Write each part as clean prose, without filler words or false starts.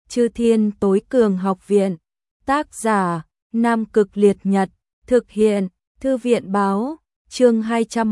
Chư Thiên Tối Cường Học Viện. Tác giả: Nam Cực Liệt Nhật. Thực hiện: Thư viện báo. Chương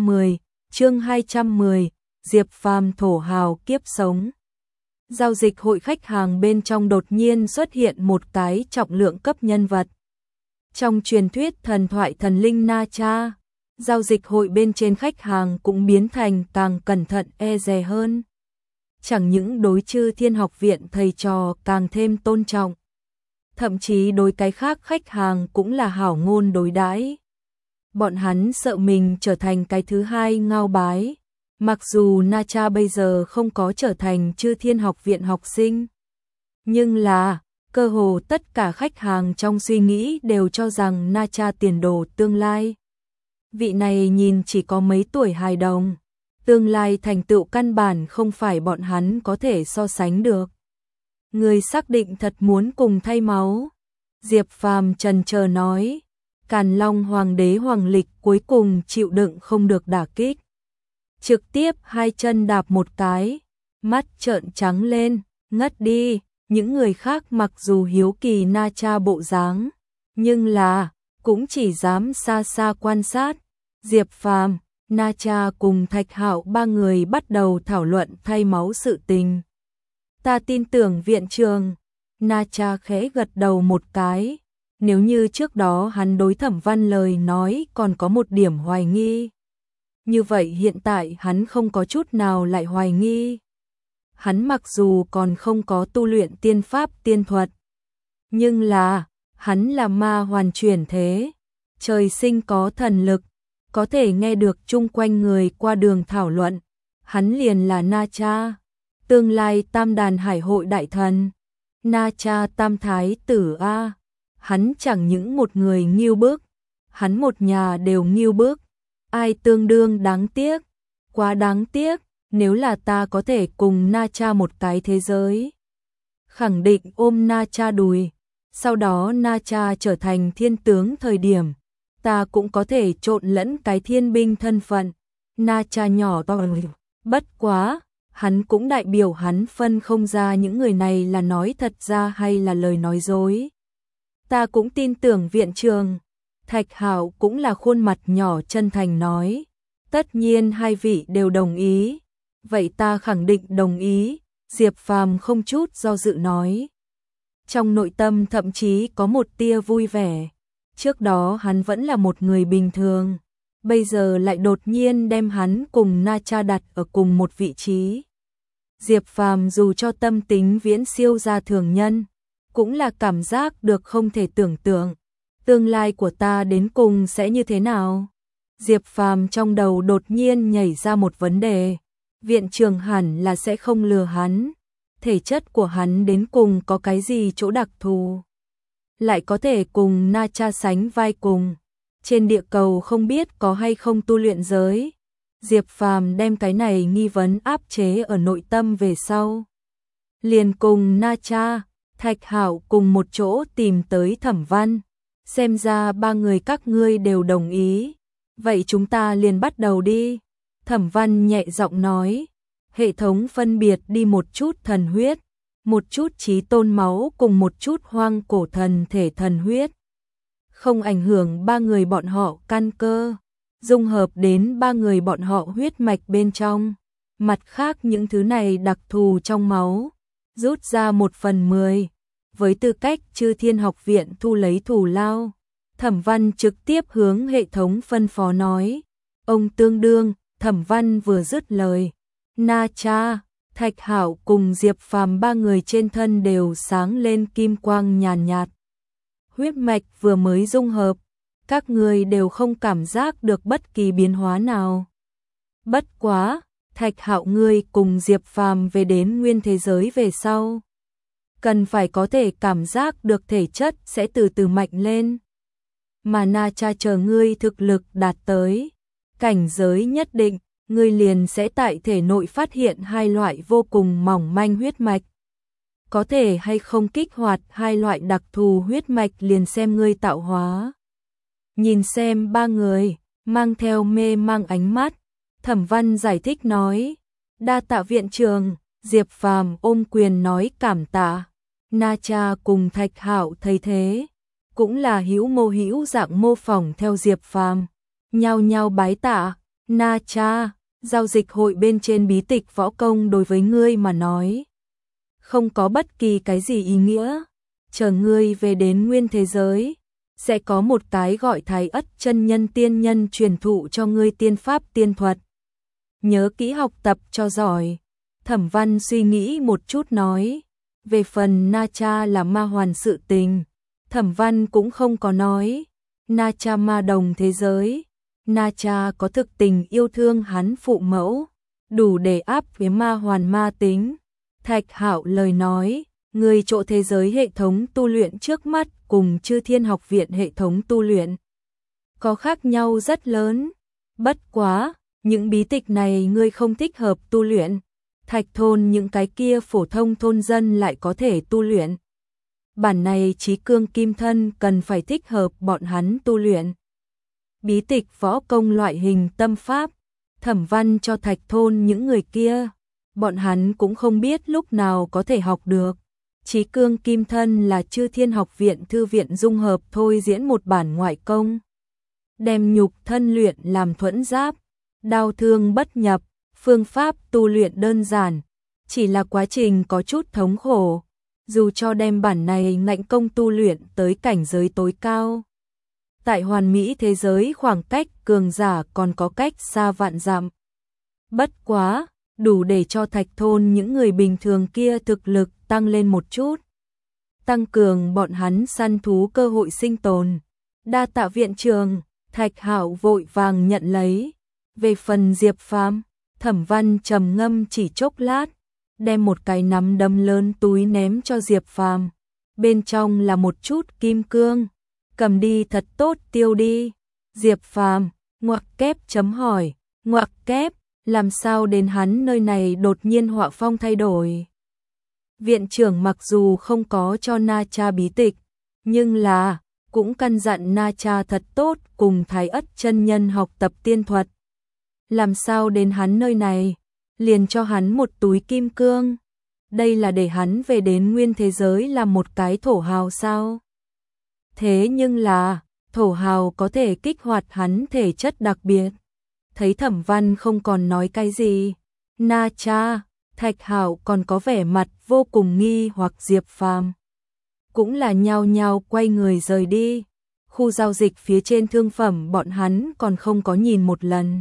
210. Diệp Phàm thổ hào kiếp sống. Giao dịch hội khách hàng bên trong đột nhiên xuất hiện một cái trọng lượng cấp nhân vật. Trong truyền thuyết thần thoại thần linh Na Cha, giao dịch hội bên trên khách hàng cũng biến thành càng cẩn thận e dè hơn. Chẳng những đối Chư Thiên Học Viện thầy trò càng thêm tôn trọng, thậm chí đối cái khác khách hàng cũng là hảo ngôn đối đãi. Bọn hắn sợ mình trở thành cái thứ hai Ngao Bái. Mặc dù Na Cha bây giờ không có trở thành Chư Thiên Học Viện học sinh, nhưng là cơ hồ tất cả khách hàng trong suy nghĩ đều cho rằng Na Cha tiền đồ tương lai. Vị này nhìn chỉ có mấy tuổi hài đồng, tương lai thành tựu căn bản không phải bọn hắn có thể so sánh được. Người xác định thật muốn cùng thay máu. Diệp Phàm chần chờ nói. Càn Long Hoàng đế Hoàng Lịch cuối cùng chịu đựng không được đả kích, trực tiếp hai chân đạp một cái, mắt trợn trắng lên, ngất đi. Những người khác mặc dù hiếu kỳ Na Cha bộ dáng, nhưng là cũng chỉ dám xa xa quan sát. Diệp Phàm, Na Cha cùng Thạch Hạo ba người bắt đầu thảo luận thay máu sự tình. Ta tin tưởng viện trường. Na Cha khẽ gật đầu một cái. Nếu như trước đó hắn đối Thẩm Văn lời nói còn có một điểm hoài nghi, như vậy hiện tại hắn không có chút nào lại hoài nghi. Hắn mặc dù còn không có tu luyện tiên pháp tiên thuật, nhưng là hắn là ma hoàn chuyển thế, trời sinh có thần lực, có thể nghe được chung quanh người qua đường thảo luận. Hắn liền là Na Cha, tương lai Tam Đàn Hải hội đại thần, Na Cha Tam Thái tử a. Hắn chẳng những một người nghiêu bức, hắn một nhà đều nghiêu bức. Ai tương đương đáng tiếc, quá đáng tiếc. Nếu là ta có thể cùng Na Cha một cái thế giới, khẳng định ôm Na Cha đùi. Sau đó Na Cha trở thành thiên tướng thời điểm, ta cũng có thể trộn lẫn cái thiên binh thân phận. Na Cha nhỏ to, bất quá, hắn cũng đại biểu hắn phân không ra những người này là nói thật ra hay là lời nói dối. Ta cũng tin tưởng viện trường. Thạch Hạo cũng là khuôn mặt nhỏ chân thành nói. Tất nhiên hai vị đều đồng ý. Vậy ta khẳng định đồng ý. Diệp Phàm không chút do dự nói. Trong nội tâm thậm chí có một tia vui vẻ. Trước đó hắn vẫn là một người bình thường, bây giờ lại đột nhiên đem hắn cùng Na Cha đặt ở cùng một vị trí. Diệp Phàm dù cho tâm tính viễn siêu ra thường nhân, cũng là cảm giác được không thể tưởng tượng. Tương lai của ta đến cùng sẽ như thế nào? Diệp Phàm trong đầu đột nhiên nhảy ra một vấn đề. Viện trường hẳn là sẽ không lừa hắn. Thể chất của hắn đến cùng có cái gì chỗ đặc thù, lại có thể cùng Na Cha sánh vai cùng. Trên địa cầu không biết có hay không tu luyện giới. Diệp Phàm đem cái này nghi vấn áp chế ở nội tâm về sau, liền cùng Na Cha, Thạch Hạo cùng một chỗ tìm tới Thẩm Văn. Xem ra ba người các ngươi đều đồng ý, vậy chúng ta liền bắt đầu đi. Thẩm Văn nhẹ giọng nói. Hệ thống phân biệt đi một chút thần huyết, một chút chí tôn máu cùng một chút hoang cổ thần thể thần huyết, không ảnh hưởng ba người bọn họ căn cơ, dung hợp đến ba người bọn họ huyết mạch bên trong. Mặt khác những thứ này đặc thù trong máu, rút ra 1/10, với tư cách Chư Thiên Học Viện thu lấy thù lao. Thẩm Văn trực tiếp hướng hệ thống phân phó nói. Ông tương đương. Thẩm Văn vừa dứt lời, Na Cha, Thạch Hạo cùng Diệp Phàm ba người trên thân đều sáng lên kim quang nhàn nhạt. Huyết mạch vừa mới dung hợp, các người đều không cảm giác được bất kỳ biến hóa nào. Bất quá, Thạch Hạo ngươi cùng Diệp Phàm về đến nguyên thế giới về sau, cần phải có thể cảm giác được thể chất sẽ từ từ mạnh lên. Mà Na Cha chờ ngươi thực lực đạt tới cảnh giới nhất định, ngươi liền sẽ tại thể nội phát hiện hai loại vô cùng mỏng manh huyết mạch. Có thể hay không kích hoạt hai loại đặc thù huyết mạch liền xem ngươi tạo hóa. Nhìn xem ba người, mang theo mê mang ánh mắt, Thẩm Văn giải thích nói. Đa tạ viện trường. Diệp Phàm ôm quyền nói cảm tạ. Na Cha cùng Thạch Hạo thấy thế, cũng là hữu mô hữu dạng mô phỏng theo Diệp Phàm, nhao nhao bái tạ. Na Cha, giao dịch hội bên trên bí tịch võ công đối với ngươi mà nói không có bất kỳ cái gì ý nghĩa, chờ ngươi về đến nguyên thế giới, sẽ có một cái gọi Thái Ất chân nhân tiên nhân truyền thụ cho ngươi tiên pháp tiên thuật. Nhớ kỹ học tập cho giỏi. Thẩm Văn suy nghĩ một chút nói, về phần Na Cha là ma hoàn sự tình, Thẩm Văn cũng không có nói. Na Cha ma đồng thế giới, Na Cha có thực tình yêu thương hắn phụ mẫu, đủ để áp với ma hoàn ma tính. Thạch Hạo lời nói, người chỗ thế giới hệ thống tu luyện trước mắt cùng Chư Thiên Học viện hệ thống tu luyện có khác nhau rất lớn. Bất quá, những bí tịch này ngươi không thích hợp tu luyện, Thạch thôn những cái kia phổ thông thôn dân lại có thể tu luyện. Bản này Chí Cương Kim Thân cần phải thích hợp bọn hắn tu luyện. Bí tịch võ công loại hình tâm pháp, Thẩm Văn cho Thạch thôn những người kia, bọn hắn cũng không biết lúc nào có thể học được. Chí Cương Kim Thân là Chư Thiên Học viện thư viện dung hợp thôi diễn một bản ngoại công, đem nhục thân luyện làm thuẫn giáp, đao thương bất nhập, phương pháp tu luyện đơn giản, chỉ là quá trình có chút thống khổ, dù cho đem bản này ngạnh công tu luyện tới cảnh giới tối cao. Tại hoàn mỹ thế giới khoảng cách cường giả còn có cách xa vạn dặm. Bất quá, đủ để cho Thạch thôn những người bình thường kia thực lực tăng lên một chút, tăng cường bọn hắn săn thú cơ hội sinh tồn. Đa tạ viện trường, Thạch Hạo vội vàng nhận lấy. Về phần Diệp Phàm, Thẩm Văn trầm ngâm chỉ chốc lát, đem một cái nắm đấm lớn túi ném cho Diệp Phàm. Bên trong là một chút kim cương, cầm đi thật tốt tiêu đi. Diệp Phàm, ngoặc kép chấm hỏi, ngoặc kép, làm sao đến hắn nơi này đột nhiên họa phong thay đổi. Viện trưởng mặc dù không có cho Na Cha bí tịch, nhưng là cũng căn dặn Na Cha thật tốt cùng Thái Ất chân nhân học tập tiên thuật. Làm sao đến hắn nơi này, liền cho hắn một túi kim cương. Đây là để hắn về đến nguyên thế giới làm một cái thổ hào sao? Thế nhưng là, thổ hào có thể kích hoạt hắn thể chất đặc biệt. Thấy Thẩm Văn không còn nói cái gì, Na Cha, Thạch Hạo còn có vẻ mặt vô cùng nghi hoặc. Diệp Phàm cũng là nhao nhao quay người rời đi. Khu giao dịch phía trên thương phẩm bọn hắn còn không có nhìn một lần,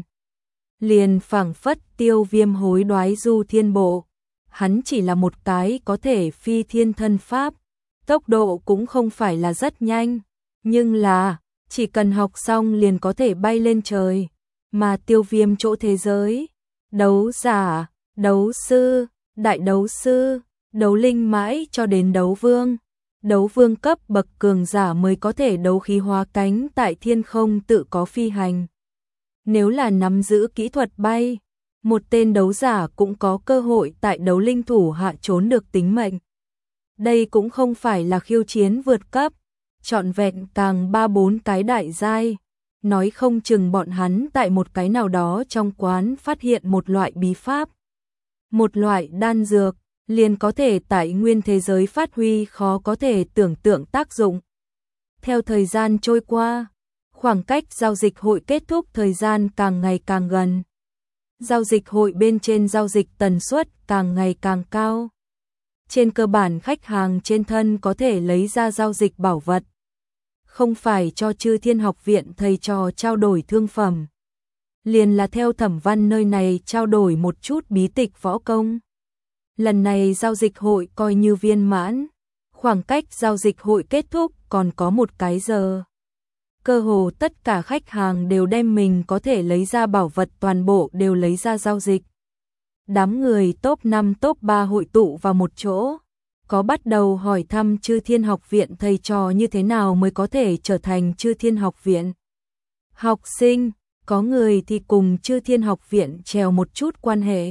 liền phảng phất Tiêu Viêm hối đoái du thiên bộ. Hắn chỉ là một cái có thể phi thiên thân pháp, tốc độ cũng không phải là rất nhanh, nhưng là chỉ cần học xong liền có thể bay lên trời. Mà Tiêu Viêm chỗ thế giới, đấu giả, đấu sư, đại đấu sư, đấu linh mãi cho đến đấu vương cấp bậc cường giả mới có thể đấu khí hóa cánh tại thiên không tự có phi hành. Nếu là nắm giữ kỹ thuật bay, một tên đấu giả cũng có cơ hội tại đấu linh thủ hạ trốn được tính mệnh. Đây cũng không phải là khiêu chiến vượt cấp, trọn vẹn càng 3-4 cái đại giai. Nói không chừng bọn hắn tại một cái nào đó trong quán phát hiện một loại bí pháp, một loại đan dược, liền có thể tại nguyên thế giới phát huy khó có thể tưởng tượng tác dụng. Theo thời gian trôi qua, khoảng cách giao dịch hội kết thúc thời gian càng ngày càng gần. Giao dịch hội bên trên giao dịch tần suất càng ngày càng cao. Trên cơ bản khách hàng trên thân có thể lấy ra giao dịch bảo vật, không phải cho Chư Thiên Học viện thầy trò trao đổi thương phẩm, liền là theo Thẩm Văn nơi này trao đổi một chút bí tịch võ công. Lần này giao dịch hội coi như viên mãn, khoảng cách giao dịch hội kết thúc còn có một cái giờ. Cơ hồ tất cả khách hàng đều đem mình có thể lấy ra bảo vật toàn bộ đều lấy ra giao dịch. Đám người top 5 top 3 hội tụ vào một chỗ, có bắt đầu hỏi thăm Chư Thiên Học viện thầy trò như thế nào mới có thể trở thành Chư Thiên Học viện học sinh, có người thì cùng Chư Thiên Học viện trèo một chút quan hệ.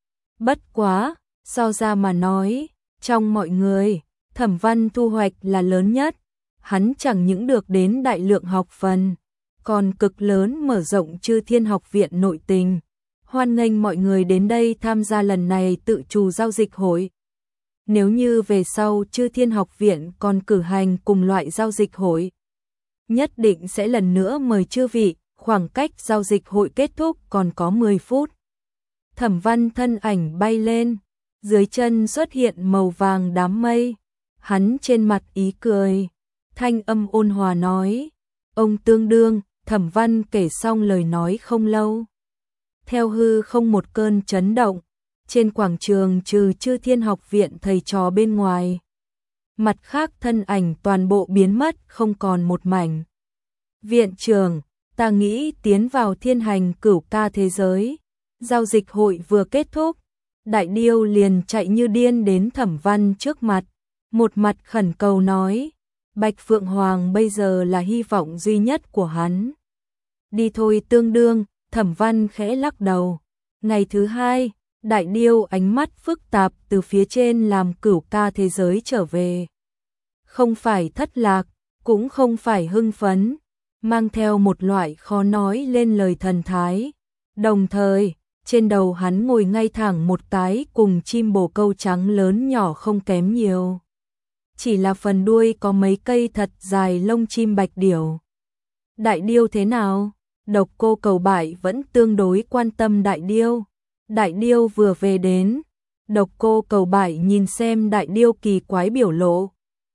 Bất quá, so ra mà nói, trong mọi người, Thẩm Văn thu hoạch là lớn nhất. Hắn chẳng những được đến đại lượng học phần, còn cực lớn mở rộng Chư Thiên Học viện nội tình. Hoan nghênh mọi người đến đây tham gia lần này tự chủ giao dịch hội. Nếu như về sau Chư Thiên Học Viện còn cử hành cùng loại giao dịch hội, nhất định sẽ lần nữa mời chư vị, khoảng cách giao dịch hội kết thúc còn có 10 phút. Thẩm Văn thân ảnh bay lên, dưới chân xuất hiện màu vàng đám mây, hắn trên mặt ý cười, thanh âm ôn hòa nói, ông tương đương. Thẩm Văn kể xong lời nói không lâu, theo hư không một cơn chấn động, trên quảng trường trừ Chư Thiên Học Viện thầy trò bên ngoài, mặt khác thân ảnh toàn bộ biến mất không còn một mảnh. Viện trưởng, ta nghĩ tiến vào Thiên Hành Cửu Ca thế giới. Giao dịch hội vừa kết thúc, Đại Điêu liền chạy như điên đến Thẩm Văn trước mặt, một mặt khẩn cầu nói, Bạch Phượng Hoàng bây giờ là hy vọng duy nhất của hắn. Đi thôi tương đương. Thẩm Văn khẽ lắc đầu. Ngày thứ hai, Đại Điêu ánh mắt phức tạp từ phía trên làm Cửu Ca thế giới trở về. Không phải thất lạc, cũng không phải hưng phấn, mang theo một loại khó nói lên lời thần thái. Đồng thời, trên đầu hắn ngồi ngay thẳng một cái cùng chim bồ câu trắng lớn nhỏ không kém nhiều. Chỉ là phần đuôi có mấy cây thật dài lông chim bạch điểu. Đại Điêu thế nào? Độc Cô Cầu Bại vẫn tương đối quan tâm Đại Điêu. Đại Điêu vừa về đến, Độc Cô Cầu Bại nhìn xem Đại Điêu kỳ quái biểu lộ.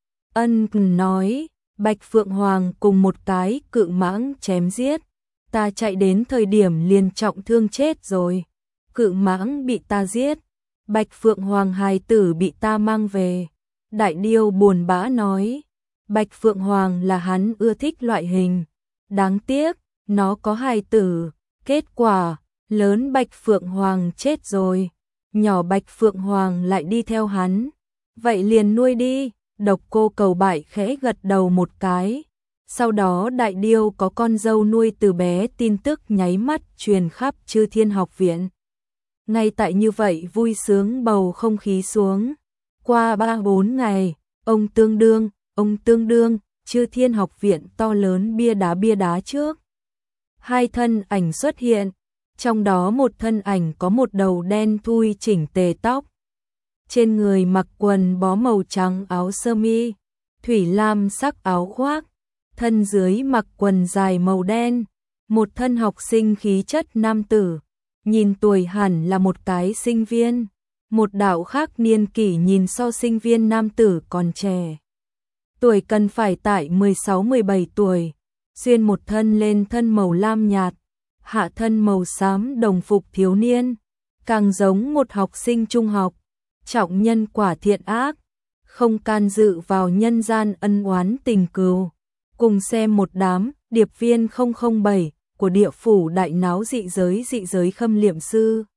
Ân nói, Bạch Phượng Hoàng cùng một cái cự mãng chém giết. Ta chạy đến thời điểm liền trọng thương chết rồi. Cự mãng bị ta giết. Bạch Phượng Hoàng hài tử bị ta mang về. Đại Điêu buồn bã nói, Bạch Phượng Hoàng là hắn ưa thích loại hình. Đáng tiếc, nó có hài tử. Kết quả, lớn Bạch Phượng Hoàng chết rồi. Nhỏ Bạch Phượng Hoàng lại đi theo hắn. Vậy liền nuôi đi. Độc Cô Cầu Bại khẽ gật đầu một cái. Sau đó Đại Điêu có con dâu nuôi từ bé tin tức nháy mắt truyền khắp Chư Thiên Học Viện. Ngay tại như vậy vui sướng bầu không khí xuống. Qua 3-4 ngày, ông tương đương, Chư Thiên Học Viện to lớn bia đá trước. Hai thân ảnh xuất hiện, trong đó một thân ảnh có một đầu đen thui chỉnh tề tóc. Trên người mặc quần bó màu trắng áo sơ mi, thủy lam sắc áo khoác, thân dưới mặc quần dài màu đen, một thân học sinh khí chất nam tử, nhìn tuổi hẳn là một cái sinh viên, một đạo khác niên kỷ nhìn so sinh viên nam tử còn trẻ. Tuổi cần phải tại 16-17 tuổi, xuyên một thân lên thân màu lam nhạt, hạ thân màu xám đồng phục thiếu niên, càng giống một học sinh trung học. Trọng nhân quả thiện ác, không can dự vào nhân gian ân oán tình cừu. Cùng xem một đám điệp viên 007 của địa phủ đại náo dị giới khâm liệm sư.